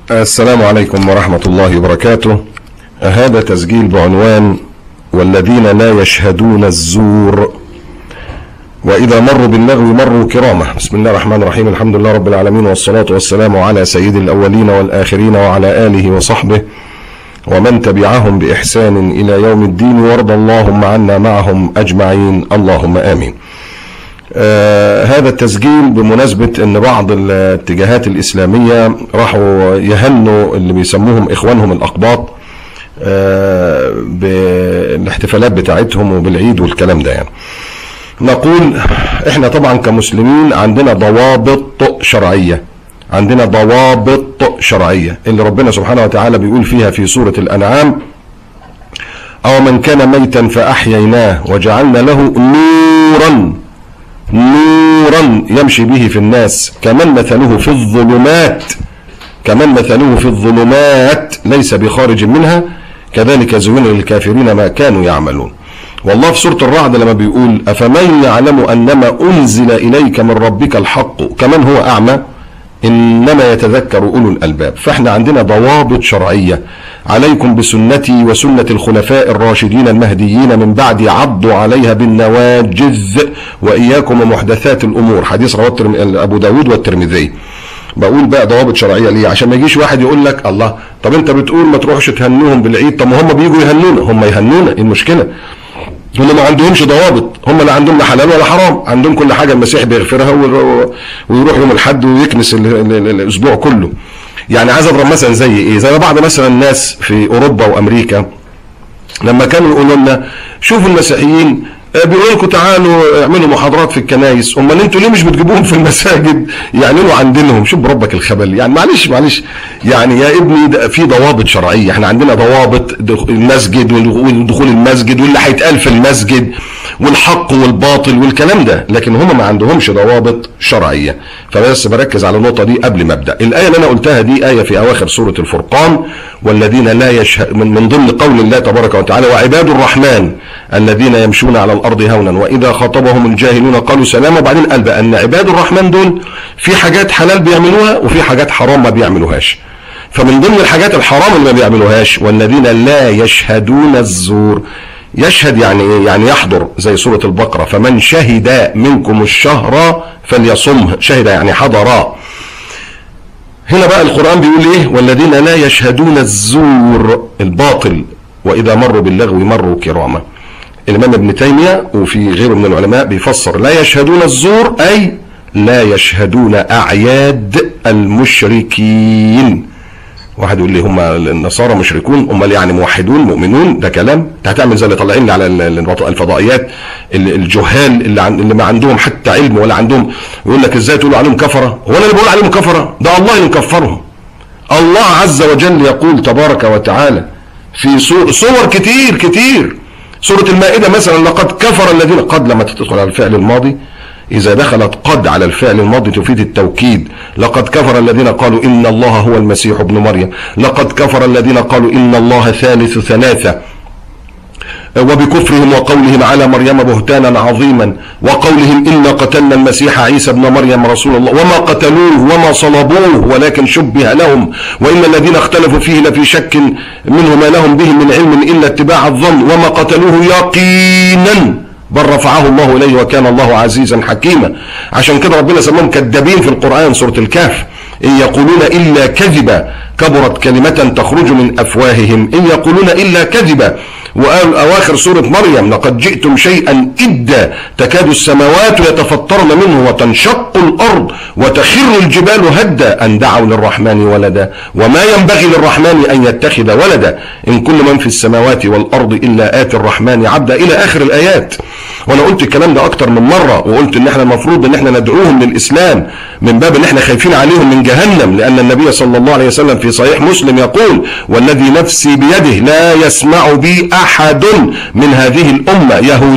السلام عليكم ورحمة الله وبركاته. هذا تسجيل بعنوان والذين لا يشهدون الزور وإذا مروا باللغو مروا كرامة. بسم الله الرحمن الرحيم، الحمد لله رب العالمين، والصلاة والسلام على سيد الأولين والآخرين وعلى آله وصحبه ومن تبعهم بإحسان إلى يوم الدين، وارض اللهم عنا معهم أجمعين، اللهم آمين. هذا التسجيل بمناسبة ان بعض الاتجاهات الاسلامية راحوا يهنوا اللي بيسموهم اخوانهم الاقباط بالاحتفالات بتاعتهم وبالعيد والكلام ده. يعني نقول احنا طبعا كمسلمين عندنا ضوابط شرعية، عندنا ضوابط شرعية اللي ربنا سبحانه وتعالى بيقول فيها في سورة الانعام: او من كان ميتا فاحييناه وجعلنا له نورا يمشي به في الناس كمن مثله في الظلمات ليس بخارج منها كذلك زين للكافرين ما كانوا يعملون. والله في سورة الرعد لما بيقول: أفمن يعلم أنما أنزل إليك من ربك الحق كمن هو أعمى إنما يتذكر أولو الألباب. فإحنا عندنا ضوابط شرعية: عليكم بسنتي وسنة الخلفاء الراشدين المهديين من بعد عضوا عليها بالنواجذ وإياكم ومحدثات الأمور، حديث رواه أبو داود والترمذي. بقول بقى ضوابط شرعية ليه؟ عشان ما يجيش واحد يقول لك: الله، طب انت بتقول ما تروحش تهنوهم بالعيد، طب ما هم بيجوا يهنونا. هم يهنونا، ايه المشكلة؟ هم ما عندهمش ضوابط، هم لا عندهم لا حلال ولا حرام، عندهم كل حاجة المسيح بيغفرها ويروح يوم الحد ويكنس الاسبوع كله. يعني عايز اضرب مثلا زي ايه؟ زي بعض مثلا الناس في اوروبا وامريكا لما كانوا يقولوا لنا: شوفوا المسيحيين بيقولوا لكم تعالوا اعملوا محاضرات في الكنايس، امال انتوا ليه مش بتجيبوهم في المساجد يعملوا عندهم؟ شوف بربك الخبل. يعني معلش يعني يا ابني، ده في ضوابط شرعيه. احنا عندنا ضوابط المسجد ودخول المسجد واللي هيتقال في المسجد والحق والباطل والكلام ده، لكن هم ما عندهمش ضوابط شرعيه. فبس بركز على النقطه دي قبل ما ابدا. الايه اللي انا قلتها دي ايه في اواخر سوره الفرقان: والذين لا يشهد، من ضمن قول الله تبارك وتعالى: وعباد الرحمن الذين يمشون على الارض هونا واذا خاطبهم الجاهلون قالوا سلاما. وبعدين قال بقى ان عباد الرحمن دول في حاجات حلال بيعملوها وفي حاجات حرام ما بيعملوهاش. فمن ضمن الحاجات الحرام اللي ما بيعملوهاش: والذين لا يشهدون الزور. يشهد يعني ايه؟ يعني يحضر، زي سورة البقرة: فمن شهد منكم الشهر فليصمه. شهد يعني حضر. هنا بقى القرآن بيقول ايه؟ والذين لا يشهدون الزور، الباطل، واذا مروا باللغو مروا كرامة. الإمام ابن تيمية وفي غيره من العلماء بيفسر لا يشهدون الزور أي لا يشهدون أعياد المشركين. واحد يقول لي: هم النصارى مشركون؟ امال يعني موحدون مؤمنون؟ ده كلام. انت هتعمل زي اللي طالعين على الفضائيات الجهال اللي ما عندهم حتى علم ولا عندهم، يقول لك ازاي تقولوا عليهم كفره؟ هو انا اللي بقول عليهم كفره؟ ده الله اللي مكفرهم. الله عز وجل يقول تبارك وتعالى في صور كتير. سورة المائدة مثلا: لقد كفر الذين. قد لما تدخل على الفعل الماضي، إذا دخلت قد على الفعل الماضي تفيد التوكيد. لقد كفر الذين قالوا إن الله هو المسيح ابن مريم. لقد كفر الذين قالوا إن الله ثالث ثلاثة. وبكفرهم وقولهم على مريم بهتانا عظيما، وقولهم إنا قتلنا المسيح عيسى ابن مريم رسول الله وما قتلوه وما صلبوه ولكن شبه لهم وإن الذين اختلفوا فيه لفي شك منه ما لهم به من علم إلا اتباع الظن وما قتلوه يقينا بل رفعه الله إليه وكان الله عزيزا حكيما. عشان كده ربنا سماهم كذابين في القرآن، سورة الكهف: إن يقولون إلا كذبا كبرت كلمة تخرج من أفواههم إن يقولون إلا كذبا. وقال أواخر سورة مريم: لقد جئتم شيئا إدا تكاد السماوات يتفطرن منه وتنشق الأرض وتخر الجبال هدا أن دعوا للرحمن ولدا وما ينبغي للرحمن أن يتخذ ولدا إن كل من في السماوات والأرض إلا آتي الرحمن عبدا، إلى آخر الآيات. وانا قلت الكلام ده اكتر من مرة، وقلت ان احنا المفروض ان احنا ندعوهم للاسلام من باب ان احنا خايفين عليهم من جهنم، لان النبي صلى الله عليه وسلم في صحيح مسلم يقول: والذي نفسي بيده لا يسمع بي احد من هذه الامة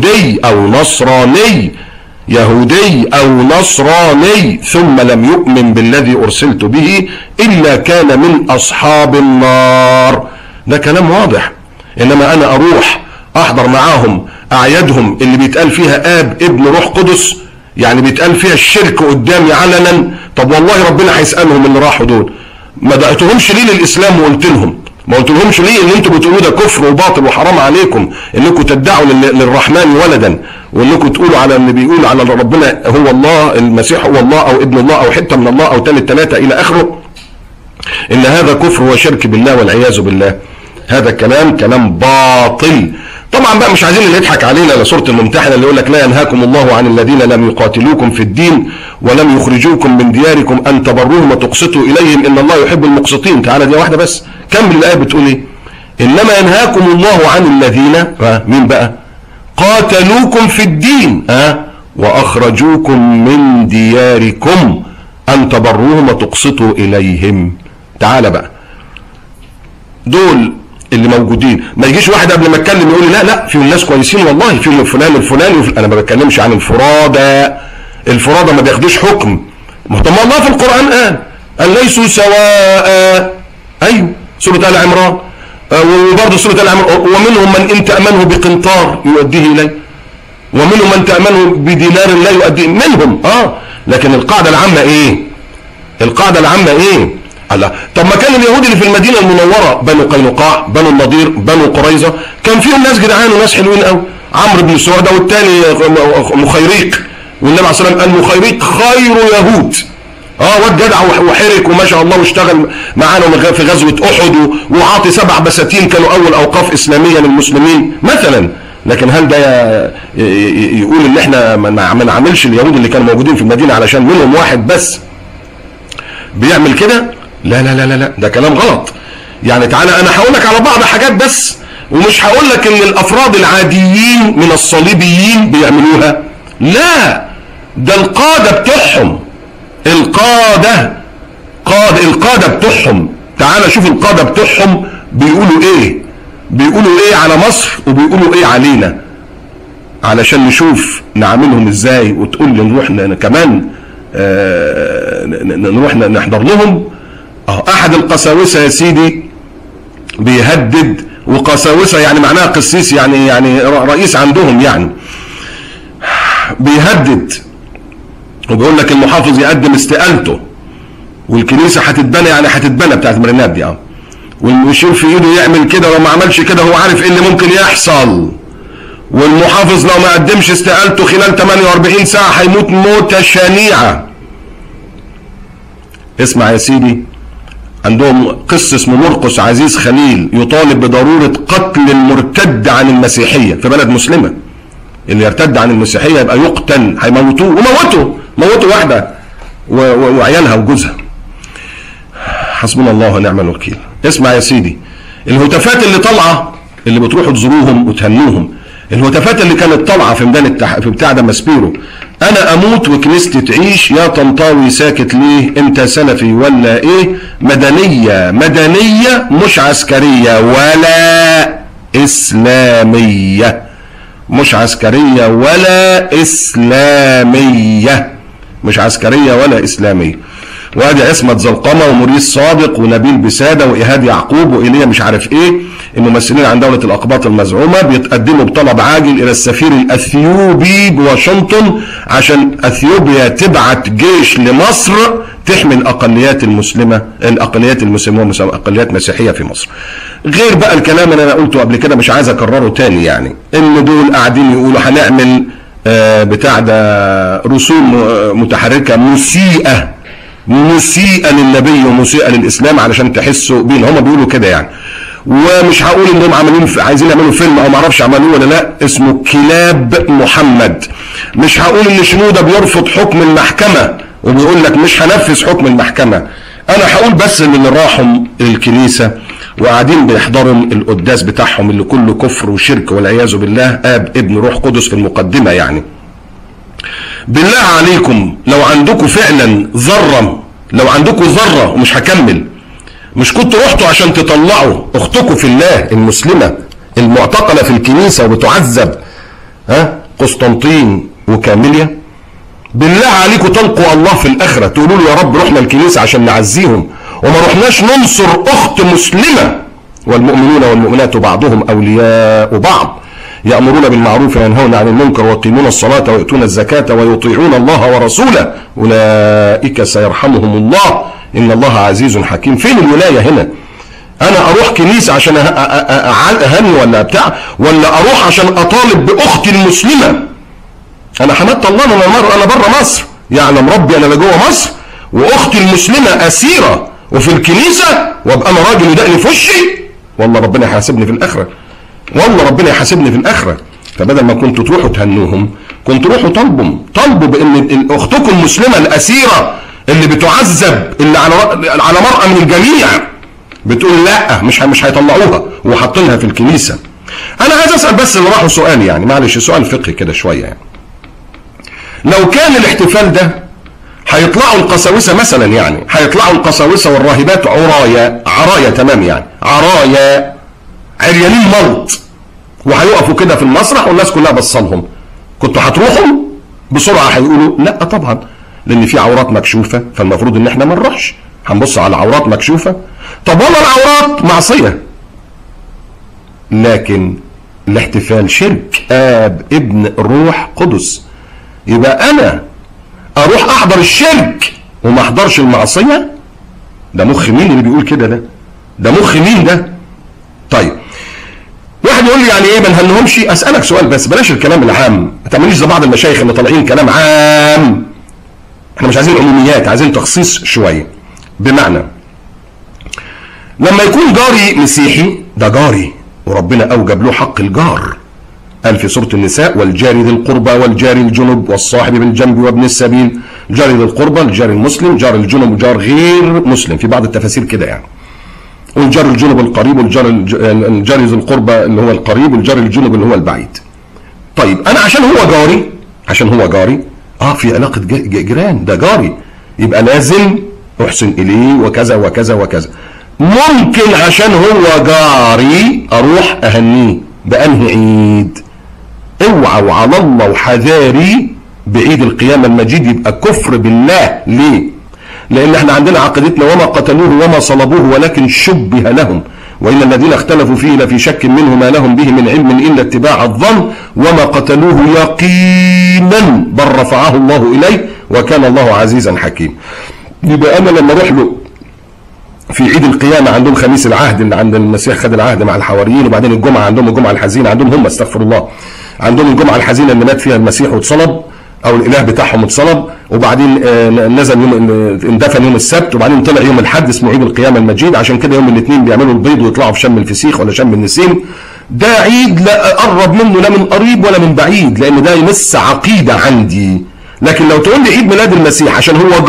يهودي او نصراني ثم لم يؤمن بالذي ارسلت به الا كان من اصحاب النار. ده كلام واضح. انما انا اروح احضر معاهم اعيادهم اللي بيتقال فيها اب ابن روح قدس، يعني بيتقال فيها الشرك قدامي علنا. طب والله ربنا هيسألهم اللي راحوا دول: ما دعيتهمش ليه للاسلام وقلت لهم؟ ما قلت لهمش ليه ان انتوا بتقولوا ده كفر وباطل وحرام عليكم انكم تدعوا للرحمن ولدا، وانكم تقولوا على اللي بيقول على ربنا هو الله، المسيح هو الله او ابن الله او حته من الله او ثلاثه الى اخره، ان هذا كفر وشرك بالله والعياذ بالله. هذا كلام باطل. طبعا بقى مش عايزين اللي يضحك علينا لسوره الممتحنه اللي يقول لك لا ينهاكم الله عن الذين لم يقاتلوكم في الدين ولم يخرجوكم من دياركم ان تبروهم وتقسطوا اليهم ان الله يحب المقسطين. تعالى دي واحده بس، كمل الايه بتقول ايه؟ انما ينهاكم الله عن الذين مين بقى؟ قاتلوكم في الدين واخرجوكم من دياركم ان تبروهم وتقسطوا اليهم. تعالى بقى دول اللي موجودين، ما يجيش واحد قبل ما اتكلم يقول لي لا في ناس كويسين والله، في فلان الفلاني انا ما بتكلمش عن الفرادة ما بياخدوش حكم. طب ما الله في القرآن قال ليسوا سواء. ايوه سورة آل عمران، وبرضه سورة آل عمران ومنهم من ان تأمنه بقنطار يؤديه اليه ومنهم من تأمنه بدينار لا يؤديه منهم. لكن القاعدة العامة ايه؟ القاعدة العامة ايه؟ الله. طب ما كان اليهود اللي في المدينه المنوره بنو قينقاع بنو النضير بنو قريظه كان فيهم ناس جدعان وناس حلوين قوي، عمرو بن سعده والثاني مخيريق، والنبي عليه الصلاه والسلام قال مخيريق خير يهود. واد جدع وحرك وما شاء الله واشتغل معانا في غزوه احد وعاطي 7 بساتين كانوا اول اوقاف اسلاميه للمسلمين مثلا. لكن هل ده يقول ان احنا ما نعملش اليهود اللي كانوا موجودين في المدينه علشان منهم واحد بس بيعمل كده؟ لا لا لا لا، ده كلام غلط. يعني تعالى انا هقول لك على بعض حاجات بس، ومش هقول لك ان الافراد العاديين من الصليبيين بيعملوها، لا ده القاده بتوعهم، القاده بتوعهم. تعالى شوف القاده بتوعهم بيقولوا ايه على مصر وبيقولوا ايه علينا، علشان نشوف نعملهم ازاي. وتقول لي نروح كمان نروح نحضر لهم. احد القساوسه يا سيدي بيهدد، وقساوسه يعني معناها قسيس يعني رئيس عندهم، يعني بيهدد وبيقول لك المحافظ يقدم استقالته والكنيسه هتتبنى، يعني هتتبنى بتاعت مرينات دي والمشير في ايده يعمل كده، ولو ما عملش كده هو عارف ايه اللي ممكن يحصل. والمحافظ لو ما قدمش استقالته خلال 48 ساعه هيموت موته شنيعه. اسمع يا سيدي، عندهم قس اسمه مرقس عزيز خليل يطالب بضرورة قتل المرتد عن المسيحية في بلد مسلمة. اللي يرتد عن المسيحية يبقى يقتل، هيموتوه موتوا واحدة وعيالها وجوزها. حسبنا الله ونعم الوكيل. اسمع يا سيدي، الهتافات اللي طالعة اللي بتروحوا تزوروهم وتهنوهم، الهتافات اللي كانت طالعة في ميدان في بتاع ده ماسبيرو، انا اموت وكنيستي تعيش، يا طنطاوي ساكت ليه، انت سلفي ولا ايه؟ مدنية مش عسكرية ولا اسلامية، مش عسكرية ولا اسلامية، مش عسكرية ولا اسلامية. وادي عصمت زلقمه وموريس صادق ونبيل بساده وايهاد يعقوب وايليا مش عارف ايه، الممثلين عن دوله الاقباط المزعومه بيتقدموا بطلب عاجل الى السفير الاثيوبي بواشنطن عشان اثيوبيا تبعت جيش لمصر تحمي الاقليات المسلمه واقليات مسيحيه في مصر. غير بقى الكلام اللي انا قلته قبل كده مش عايز اكرره تاني، يعني ان دول قاعدين يقولوا هنعمل بتاع ده رسوم متحركه مسيئة للنبي ومسيئة للإسلام علشان تحسوا بين، هم بيقولوا كده يعني. ومش هقول انهم عايزين يعملوا فيلم او معرفش عملوه ولا لا اسمه كلاب محمد. مش هقول ان شنودة بيرفض حكم المحكمة وبيقول لك مش هنفذ حكم المحكمة. انا هقول بس ان اللي راحوا الكنيسة وقاعدين بيحضروا القداس بتاعهم اللي كله كفر وشرك والعياذ بالله، اب ابن روح قدس في المقدمة يعني. بالله عليكم لو عندكم فعلا ذرة، لو عندكم ذرة ومش هكمل، مش كنتوا رحتوا عشان تطلعوا اختكم في الله المسلمة المعتقلة في الكنيسة وبتعذب قسطنطين وكاميليا؟ بالله عليكم تلقوا الله في الآخرة تقولوا له يا رب رحنا الكنيسة عشان نعزيهم وما رحناش ننصر أخت مسلمة. والمؤمنون والمؤمنات بعضهم أولياء بعض يأمرون بالمعروف وينهون عن المنكر ويقيمون الصلاة ويؤتون الزكاة ويطيعون الله ورسوله أولئك سيرحمهم الله ان الله عزيز حكيم. فين الولايه هنا؟ انا اروح كنيسه عشان اهني ولا بتاع، ولا اروح عشان اطالب باختي المسلمه؟ انا حمدت الله انا بره مصر، يعلم ربي انا لا جوه مصر، واختي المسلمه اسيره وفي الكنيسه، وابقى انا راجل يدقني في وشي؟ والله ربنا يحاسبني في الاخره، والله ربنا يحاسبني في الاخره. فبدل ما كنتوا تروحوا تهنوهم، كنتوا روحوا طالبوا بان اختكم المسلمه الاسيره اللي بتعذب، اللي على مرأى من الجميع، بتقول لا مش هيطلعوها وحاطينها في الكنيسه. انا عايز اسال بس اللي راحوا سؤال، يعني معلش سؤال فقهي كده شويه، يعني لو كان الاحتفال ده هيطلعوا القساوسه مثلا، يعني هيطلعوا القساوسه والراهبات عرايا تمام، يعني عرايا عريانين ملط، وهيقفوا كده في المسرح والناس كلها بصلهم، كنتوا هتروحوا بسرعه؟ هيقولوا لا طبعا، لان في عورات مكشوفه، فالمفروض ان احنا ما نروحش، هنبص على عورات مكشوفه. طب والله العورات معصيه، لكن الاحتفال شرك، اب ابن روح قدس، يبقى انا اروح احضر الشرك وما احضرش المعصيه؟ ده مخ مين اللي بيقول كده؟ ده مخ مين ده؟ طيب واحد يقول لي يعني ايه ما نهنهمش؟ اسالك سؤال بس، بلاش الكلام العام، ما تعمليش زي بعض المشايخ اللي طالعين كلام عام. احنا مش عايزين عموميات، عايزين تخصيص شويه. بمعنى لما يكون جاري مسيحي، ده جاري وربنا اوجب له حق الجار، قال في سوره النساء: والجار ذي القربى والجار الجنب والصاحب بالجنب وابن السبيل. جار ذي القربى الجار المسلم، جار الجنب وجار غير مسلم، في بعض التفاسير كده يعني. والجار الجنب القريب، والجار ذي القربى اللي هو القريب، والجار الجنب اللي هو البعيد. طيب انا عشان هو جاري في علاقه جيران، ده جاري، يبقى لازم احسن اليه وكذا وكذا وكذا. ممكن عشان هو جاري اروح اهنيه بانهي عيد؟ اوعى وعلى الله وحذاري بعيد القيامه المجيد يبقى كفر بالله. ليه؟ لان احنا عندنا عقيدتنا: وما قتلوه وما صلبوه ولكن شبه لهم، وان الذين اختلفوا فيه لفي شك منه ما لهم به من علم الا اتباع الظن، وما قتلوه يقينا بل رفعه الله اليه وكان الله عزيزا حكيم. يبقى انا لما اروح له في عيد القيامه، عندهم خميس العهد اللي عند المسيح خد العهد مع الحواريين، وبعدين الجمعه عندهم الجمعه الحزينه، عندهم هم استغفر الله، عندهم الجمعه الحزينه اللي مات فيها المسيح واتصلب، او الاله بتاعهم اتصلب، وبعدين نزل اندفن يوم السبت، وبعدين طلع يوم الاحد اسمه عيد القيامه المجيد. عشان كده يوم الاثنين بيعملوا البيض ويطلعوا في شم الفسيخ ولا شم النسيم. ده عيد لا اقرب منه لا من قريب ولا من بعيد، لان ده يمس عقيده عندي. لكن لو تقول لي عيد ميلاد المسيح عشان هو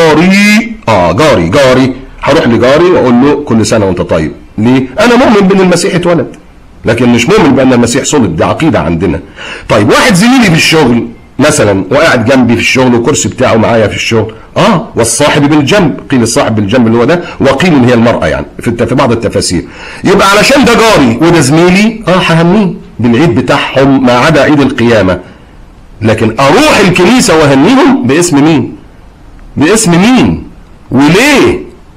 جاري، جاري هروح لجاري واقول له كل سنه وانت طيب. ليه؟ انا مؤمن بان المسيح اتولد، لكن مش مؤمن بان المسيح صلب، دي عقيده عندنا. طيب واحد زميلي في الشغل مثلا وقاعد جنبي في الشغل والكرسي بتاعه معايا في الشغل، والصاحب بالجنب، قيل الصاحب بالجنب اللي هو ده، وقيل ان هي المراه، يعني في بعض التفاسير. يبقى علشان ده جاري وده زميلي ههنيه بالعيد بتاعهم ما عدا عيد القيامه. لكن اروح الكنيسه واهنيهم باسم مين؟ باسم مين؟ وليه؟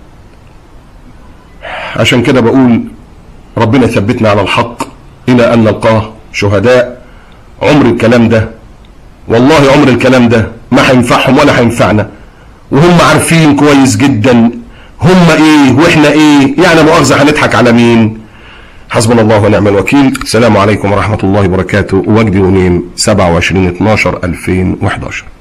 عشان كده بقول ربنا يثبتنا على الحق الى ان نلقاه شهداء. عمر الكلام ده، والله عمر الكلام ده ما هينفعهم ولا هينفعنا، وهم عارفين كويس جدا هم ايه واحنا ايه، يعني مؤاخذه هنضحك على مين؟ حسبنا الله ونعم الوكيل. السلام عليكم ورحمه الله وبركاته. وجدي غنيم 27/12/2011.